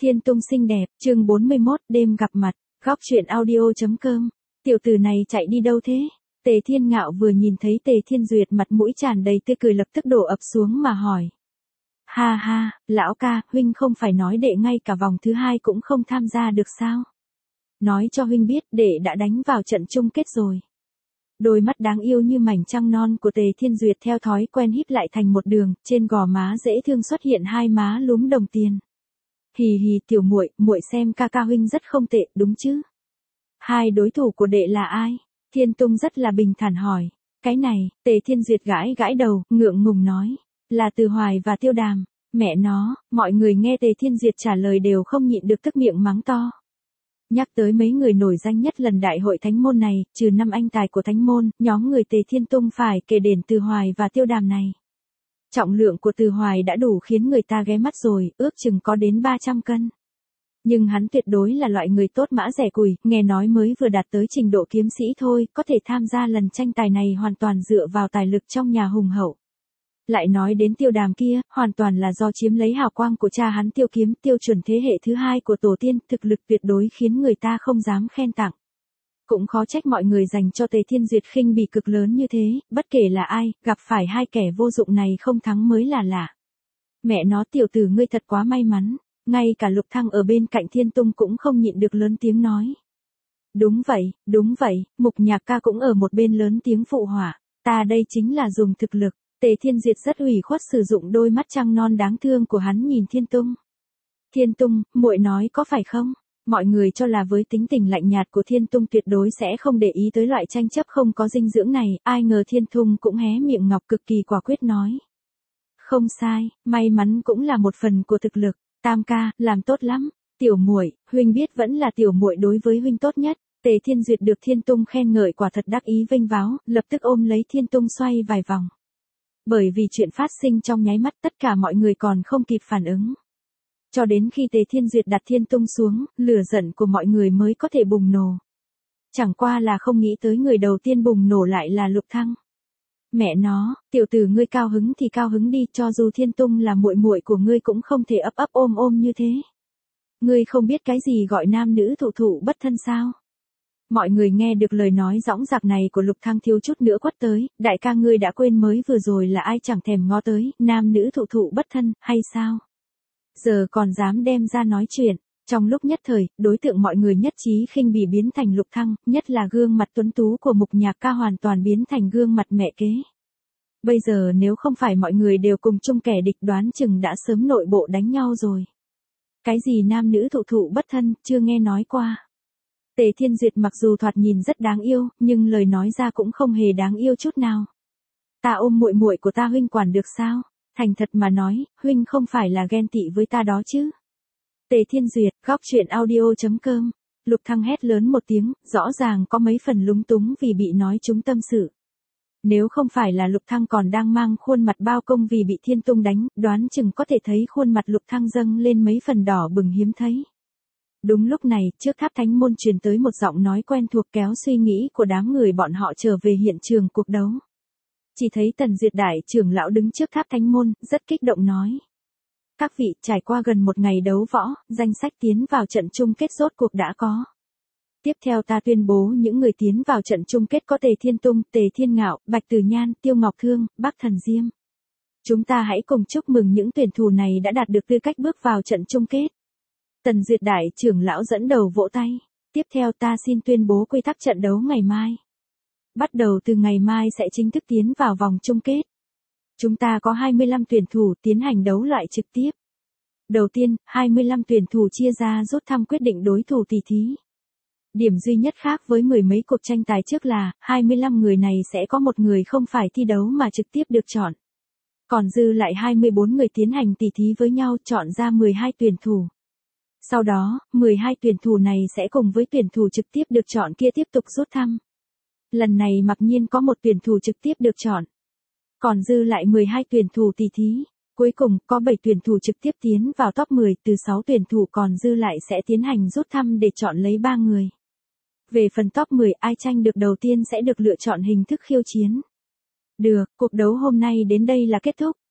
Thiên Tung xinh đẹp, chương 41, đêm gặp mặt, góc truyện audio.com. Tiểu tử này chạy đi đâu thế? Tề Thiên Ngạo vừa nhìn thấy Tề Thiên Duyệt mặt mũi tràn đầy tươi cười lập tức đổ ập xuống mà hỏi. Ha ha, lão ca, huynh không phải nói đệ ngay cả vòng thứ 2 cũng không tham gia được sao? Nói cho huynh biết đệ đã đánh vào trận chung kết rồi. Đôi mắt đáng yêu như mảnh trăng non của Tề Thiên Duyệt theo thói quen híp lại thành một đường, trên gò má dễ thương xuất hiện hai má lúm đồng tiền. Hì hì tiểu muội, muội xem ca ca huynh rất không tệ, đúng chứ? Hai đối thủ của đệ là ai? Thiên Tung rất là bình thản hỏi. Cái này, Tề Thiên Duyệt gãi gãi đầu, ngượng ngùng nói. Là Từ Hoài và Tiêu Đàm. Mẹ nó, mọi người nghe Tề Thiên Duyệt trả lời đều không nhịn được tức miệng mắng to. Nhắc tới mấy người nổi danh nhất lần đại hội thánh môn này, trừ 5 anh tài của thánh môn, nhóm người Tề Thiên Tung phải kể đến Từ Hoài và Tiêu Đàm này. Trọng lượng của Từ Hoài đã đủ khiến người ta ghé mắt rồi, ước chừng có đến 300 cân. Nhưng hắn tuyệt đối là loại người tốt mã rẻ củi, nghe nói mới vừa đạt tới trình độ kiếm sĩ thôi, có thể tham gia lần tranh tài này hoàn toàn dựa vào tài lực trong nhà hùng hậu. Lại nói đến Tiêu Đàm kia, hoàn toàn là do chiếm lấy hào quang của cha hắn Tiêu Kiếm, Tiêu Chuẩn thế hệ thứ 2 của tổ tiên, thực lực tuyệt đối khiến người ta không dám khen tặng. Cũng khó trách mọi người dành cho Tề Thiên Duyệt khinh bỉ cực lớn như thế, bất kể là ai, gặp phải hai kẻ vô dụng này không thắng mới là lạ. Mẹ nó tiểu tử ngươi thật quá may mắn, ngay cả Lục Thăng ở bên cạnh Thiên Tung cũng không nhịn được lớn tiếng nói. Đúng vậy, Mục Nhạc ca cũng ở một bên lớn tiếng phụ họa, ta đây chính là dùng thực lực. Tề Thiên Duyệt rất ủy khuất sử dụng đôi mắt trăng non đáng thương của hắn nhìn Thiên Tung. Thiên Tung, muội nói có phải không? Mọi người cho là với tính tình lạnh nhạt của Thiên Tung tuyệt đối sẽ không để ý tới loại tranh chấp không có dinh dưỡng này, ai ngờ Thiên Tung cũng hé miệng ngọc cực kỳ quả quyết nói. Không sai, may mắn cũng là một phần của thực lực, Tam ca, làm tốt lắm, tiểu muội, huynh biết vẫn là tiểu muội đối với huynh tốt nhất. Tề Thiên Duyệt được Thiên Tung khen ngợi quả thật đắc ý vênh váo, lập tức ôm lấy Thiên Tung xoay vài vòng. Bởi vì chuyện phát sinh trong nháy mắt tất cả mọi người còn không kịp phản ứng. Cho đến khi Tề Thiên Duyệt đặt Thiên Tung xuống, lửa giận của mọi người mới có thể bùng nổ. Chẳng qua là không nghĩ tới người đầu tiên bùng nổ lại là Lục Thăng. Mẹ nó, tiểu tử ngươi cao hứng thì cao hứng đi, cho dù Thiên Tung là muội muội của ngươi cũng không thể ấp ấp ôm ôm như thế. Ngươi không biết cái gì gọi nam nữ thụ thụ bất thân sao? Mọi người nghe được lời nói dõng dạc này của Lục Thăng thiếu chút nữa quát tới, đại ca ngươi đã quên mới vừa rồi là ai chẳng thèm ngó tới, nam nữ thụ thụ bất thân, hay sao? Giờ còn dám đem ra nói chuyện, trong lúc nhất thời, đối tượng mọi người nhất trí khinh bỉ biến thành Lục Thăng, nhất là gương mặt tuấn tú của Mục Nhạc ca hoàn toàn biến thành gương mặt mẹ kế. Bây giờ nếu không phải mọi người đều cùng chung kẻ địch đoán chừng đã sớm nội bộ đánh nhau rồi. Cái gì nam nữ thụ thụ bất thân, chưa nghe nói qua. Tề Thiên Duyệt mặc dù thoạt nhìn rất đáng yêu, nhưng lời nói ra cũng không hề đáng yêu chút nào. Ta ôm muội muội của ta huynh quản được sao? Thành thật mà nói, huynh không phải là ghen tị với ta đó chứ? Tề Thiên Duyệt, góc truyện audio.com. Lục Thăng hét lớn một tiếng, rõ ràng có mấy phần lúng túng vì bị nói trúng tâm sự. Nếu không phải là Lục Thăng còn đang mang khuôn mặt bao công vì bị Thiên Tung đánh, đoán chừng có thể thấy khuôn mặt Lục Thăng dâng lên mấy phần đỏ bừng hiếm thấy. Đúng lúc này, trước tháp thánh môn truyền tới một giọng nói quen thuộc kéo suy nghĩ của đám người bọn họ trở về hiện trường cuộc đấu. Chỉ thấy Tần Duyệt đại trưởng lão đứng trước tháp thánh môn, rất kích động nói. Các vị, trải qua gần một ngày đấu võ, danh sách tiến vào trận chung kết rốt cuộc đã có. Tiếp theo ta tuyên bố những người tiến vào trận chung kết có Tề Thiên Tung, Tề Thiên Ngạo, Bạch Tử Nhan, Tiêu Ngọc Thương, Bắc Thần Diêm. Chúng ta hãy cùng chúc mừng những tuyển thủ này đã đạt được tư cách bước vào trận chung kết. Tần Duyệt đại trưởng lão dẫn đầu vỗ tay. Tiếp theo ta xin tuyên bố quy tắc trận đấu ngày mai. Bắt đầu từ ngày mai sẽ chính thức tiến vào vòng chung kết. Chúng ta có 25 tuyển thủ tiến hành đấu loại trực tiếp. Đầu tiên, 25 tuyển thủ chia ra rút thăm quyết định đối thủ tỷ thí. Điểm duy nhất khác với mười mấy cuộc tranh tài trước là, 25 người này sẽ có một người không phải thi đấu mà trực tiếp được chọn. Còn dư lại 24 người tiến hành tỷ thí với nhau chọn ra 12 tuyển thủ. Sau đó, 12 tuyển thủ này sẽ cùng với tuyển thủ trực tiếp được chọn kia tiếp tục rút thăm. Lần này mặc nhiên có một tuyển thủ trực tiếp được chọn. Còn dư lại 12 tuyển thủ tỷ thí. Cuối cùng, có 7 tuyển thủ trực tiếp tiến vào top 10, từ 6 tuyển thủ còn dư lại sẽ tiến hành rút thăm để chọn lấy 3 người. Về phần top 10, ai tranh được đầu tiên sẽ được lựa chọn hình thức khiêu chiến. Được, cuộc đấu hôm nay đến đây là kết thúc.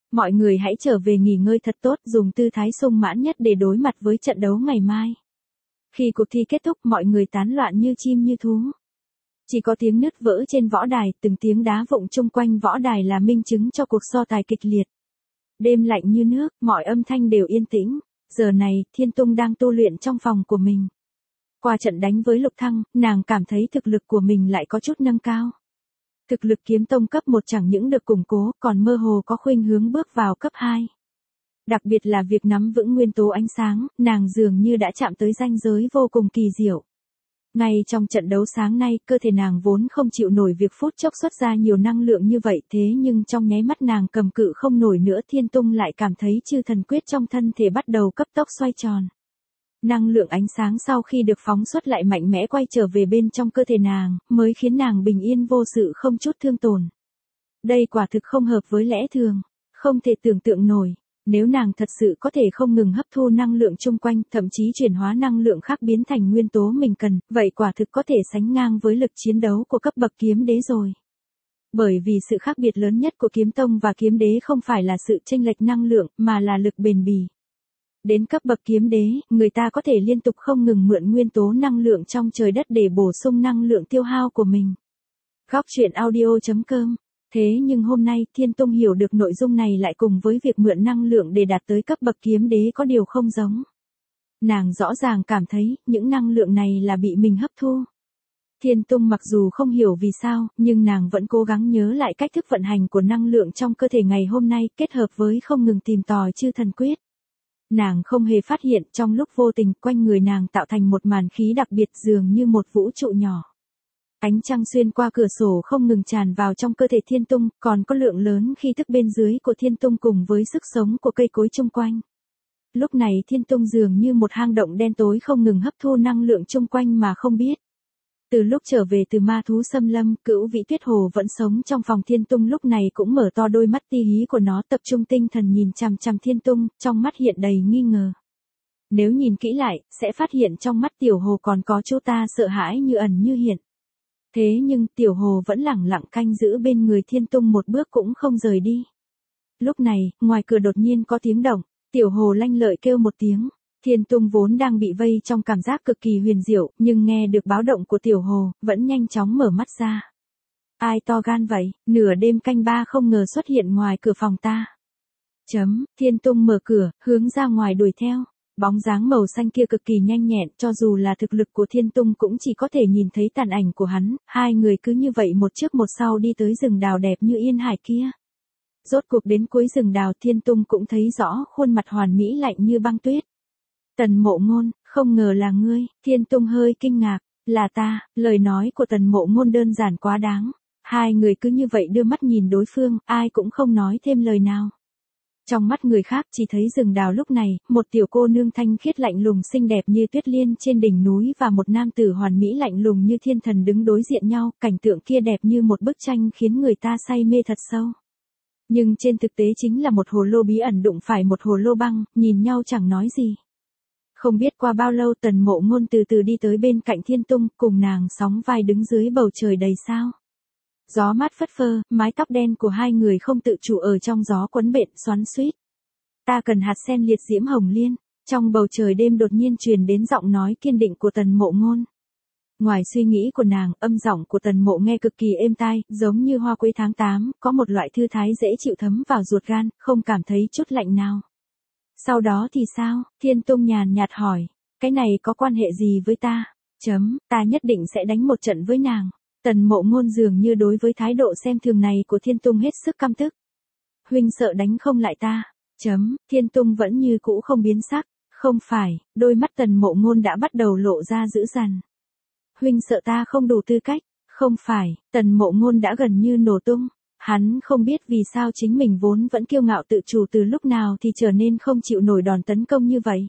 Mọi người hãy trở về nghỉ ngơi thật tốt, dùng tư thái sung mãn nhất để đối mặt với trận đấu ngày mai. Khi cuộc thi kết thúc, mọi người tán loạn như chim như thú. Chỉ có tiếng nứt vỡ trên võ đài, từng tiếng đá vụn chung quanh võ đài là minh chứng cho cuộc so tài kịch liệt. Đêm lạnh như nước, mọi âm thanh đều yên tĩnh. Giờ này, Thiên Tung đang tu luyện trong phòng của mình. Qua trận đánh với Lục Thăng, nàng cảm thấy thực lực của mình lại có chút nâng cao. Thực lực kiếm tông cấp 1 chẳng những được củng cố, còn mơ hồ có khuynh hướng bước vào cấp 2. Đặc biệt là việc nắm vững nguyên tố ánh sáng, nàng dường như đã chạm tới ranh giới vô cùng kỳ diệu. Ngay trong trận đấu sáng nay, cơ thể nàng vốn không chịu nổi việc phút chốc xuất ra nhiều năng lượng như vậy, thế nhưng trong nháy mắt nàng cầm cự không nổi nữa, Thiên Tung lại cảm thấy chư thần quyết trong thân thể bắt đầu cấp tốc xoay tròn. Năng lượng ánh sáng sau khi được phóng xuất lại mạnh mẽ quay trở về bên trong cơ thể nàng, mới khiến nàng bình yên vô sự không chút thương tổn. Đây quả thực không hợp với lẽ thường, không thể tưởng tượng nổi. Nếu nàng thật sự có thể không ngừng hấp thu năng lượng chung quanh, thậm chí chuyển hóa năng lượng khác biến thành nguyên tố mình cần, vậy quả thực có thể sánh ngang với lực chiến đấu của cấp bậc kiếm đế rồi. Bởi vì sự khác biệt lớn nhất của kiếm tông và kiếm đế không phải là sự chênh lệch năng lượng, mà là lực bền bỉ. Đến cấp bậc kiếm đế, người ta có thể liên tục không ngừng mượn nguyên tố năng lượng trong trời đất để bổ sung năng lượng tiêu hao của mình. Góc truyện audio.com. Thế nhưng hôm nay, Thiên Tung hiểu được nội dung này lại cùng với việc mượn năng lượng để đạt tới cấp bậc kiếm đế có điều không giống. Nàng rõ ràng cảm thấy, những năng lượng này là bị mình hấp thu. Thiên Tung mặc dù không hiểu vì sao, nhưng nàng vẫn cố gắng nhớ lại cách thức vận hành của năng lượng trong cơ thể ngày hôm nay, kết hợp với không ngừng tìm tòi chư thần quyết. Nàng không hề phát hiện, trong lúc vô tình, quanh người nàng tạo thành một màn khí đặc biệt dường như một vũ trụ nhỏ. Ánh trăng xuyên qua cửa sổ không ngừng tràn vào trong cơ thể Thiên Tung, còn có lượng lớn khí thức bên dưới của Thiên Tung cùng với sức sống của cây cối chung quanh. Lúc này Thiên Tung dường như một hang động đen tối không ngừng hấp thu năng lượng chung quanh mà không biết. Từ lúc trở về từ ma thú xâm lâm, Cửu Vĩ Tuyết Hồ vẫn sống trong phòng Thiên Tung, lúc này cũng mở to đôi mắt ti hí của nó, tập trung tinh thần nhìn chằm chằm Thiên Tung, trong mắt hiện đầy nghi ngờ. Nếu nhìn kỹ lại, sẽ phát hiện trong mắt Tiểu Hồ còn có chỗ ta sợ hãi như ẩn như hiện. Thế nhưng Tiểu Hồ vẫn lẳng lặng canh giữ bên người Thiên Tung một bước cũng không rời đi. Lúc này, ngoài cửa đột nhiên có tiếng động, Tiểu Hồ lanh lợi kêu một tiếng. Thiên Tung vốn đang bị vây trong cảm giác cực kỳ huyền diệu, nhưng nghe được báo động của Tiểu Hồ, vẫn nhanh chóng mở mắt ra. Ai to gan vậy, nửa đêm canh ba không ngờ xuất hiện ngoài cửa phòng ta. Thiên Tung mở cửa, hướng ra ngoài đuổi theo. Bóng dáng màu xanh kia cực kỳ nhanh nhẹn, cho dù là thực lực của Thiên Tung cũng chỉ có thể nhìn thấy tàn ảnh của hắn, hai người cứ như vậy một trước một sau đi tới rừng đào đẹp như yên hải kia. Rốt cuộc đến cuối rừng đào, Thiên Tung cũng thấy rõ khuôn mặt hoàn mỹ lạnh như băng tuyết. Tần Mộ Ngôn, không ngờ là ngươi. Thiên Tung hơi kinh ngạc, là ta. Lời nói của Tần Mộ Ngôn đơn giản quá đáng. Hai người cứ như vậy đưa mắt nhìn đối phương, ai cũng không nói thêm lời nào. Trong mắt người khác chỉ thấy rừng đào lúc này, một tiểu cô nương thanh khiết lạnh lùng xinh đẹp như tuyết liên trên đỉnh núi và một nam tử hoàn mỹ lạnh lùng như thiên thần đứng đối diện nhau, cảnh tượng kia đẹp như một bức tranh khiến người ta say mê thật sâu. Nhưng trên thực tế chính là một hồ lô bí ẩn đụng phải một hồ lô băng, nhìn nhau chẳng nói gì. Không biết qua bao lâu Tần Mộ Ngôn từ từ đi tới bên cạnh Thiên Tung, cùng nàng sóng vai đứng dưới bầu trời đầy sao. Gió mát phất phơ, mái tóc đen của hai người không tự chủ ở trong gió quấn bện xoắn xuýt. Ta cần hạt sen liệt diễm hồng liên. Trong bầu trời đêm đột nhiên truyền đến giọng nói kiên định của Tần Mộ Ngôn. Ngoài suy nghĩ của nàng, âm giọng của Tần Mộ nghe cực kỳ êm tai, giống như hoa quế tháng 8, có một loại thư thái dễ chịu thấm vào ruột gan, không cảm thấy chút lạnh nào. Sau đó thì sao? Thiên Tung nhàn nhạt hỏi. Cái này có quan hệ gì với ta? Ta nhất định sẽ đánh một trận với nàng. Tần Mộ Ngôn dường như đối với thái độ xem thường này của Thiên Tung hết sức căm tức. Huynh sợ đánh không lại ta? Thiên Tung vẫn như cũ không biến sắc. Không phải, đôi mắt Tần Mộ Ngôn đã bắt đầu lộ ra dữ dằn. Huynh sợ ta không đủ tư cách? Không phải, Tần Mộ Ngôn đã gần như nổ tung. Hắn không biết vì sao chính mình vốn vẫn kiêu ngạo tự chủ từ lúc nào thì trở nên không chịu nổi đòn tấn công như vậy.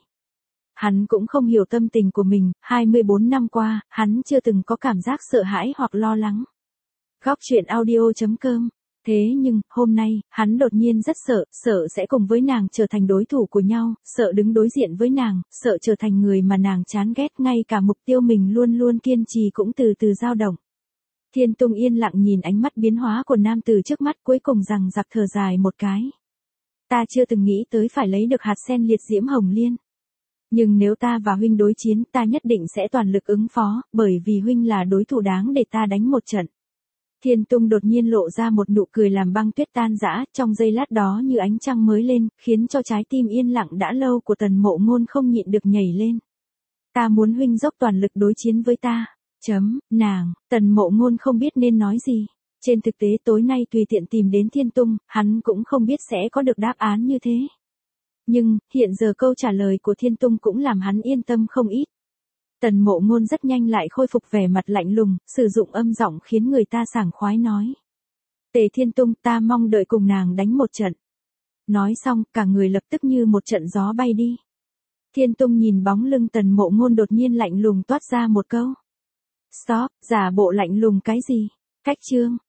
Hắn cũng không hiểu tâm tình của mình, 24 năm qua, hắn chưa từng có cảm giác sợ hãi hoặc lo lắng. Góc truyện audio.com. Thế nhưng, hôm nay, hắn đột nhiên rất sợ sẽ cùng với nàng trở thành đối thủ của nhau, sợ đứng đối diện với nàng, sợ trở thành người mà nàng chán ghét, ngay cả mục tiêu mình luôn luôn kiên trì cũng từ từ dao động. Thiên Tung yên lặng nhìn ánh mắt biến hóa của nam tử trước mắt, cuối cùng rằng giặc thở dài một cái. Ta chưa từng nghĩ tới phải lấy được hạt sen liệt diễm hồng liên. Nhưng nếu ta và huynh đối chiến, ta nhất định sẽ toàn lực ứng phó, bởi vì huynh là đối thủ đáng để ta đánh một trận. Thiên Tung đột nhiên lộ ra một nụ cười làm băng tuyết tan rã, trong giây lát đó như ánh trăng mới lên, khiến cho trái tim yên lặng đã lâu của Tần Mộ Ngôn không nhịn được nhảy lên. Ta muốn huynh dốc toàn lực đối chiến với ta. Nàng, Tần Mộ Ngôn không biết nên nói gì. Trên thực tế tối nay tùy tiện tìm đến Thiên Tung, hắn cũng không biết sẽ có được đáp án như thế. Nhưng, hiện giờ câu trả lời của Thiên Tung cũng làm hắn yên tâm không ít. Tần Mộ Ngôn rất nhanh lại khôi phục vẻ mặt lạnh lùng, sử dụng âm giọng khiến người ta sảng khoái nói. Tề Thiên Tung, ta mong đợi cùng nàng đánh một trận. Nói xong, cả người lập tức như một trận gió bay đi. Thiên Tung nhìn bóng lưng Tần Mộ Ngôn đột nhiên lạnh lùng toát ra một câu. Stop, giả bộ lạnh lùng cái gì? Cách chương.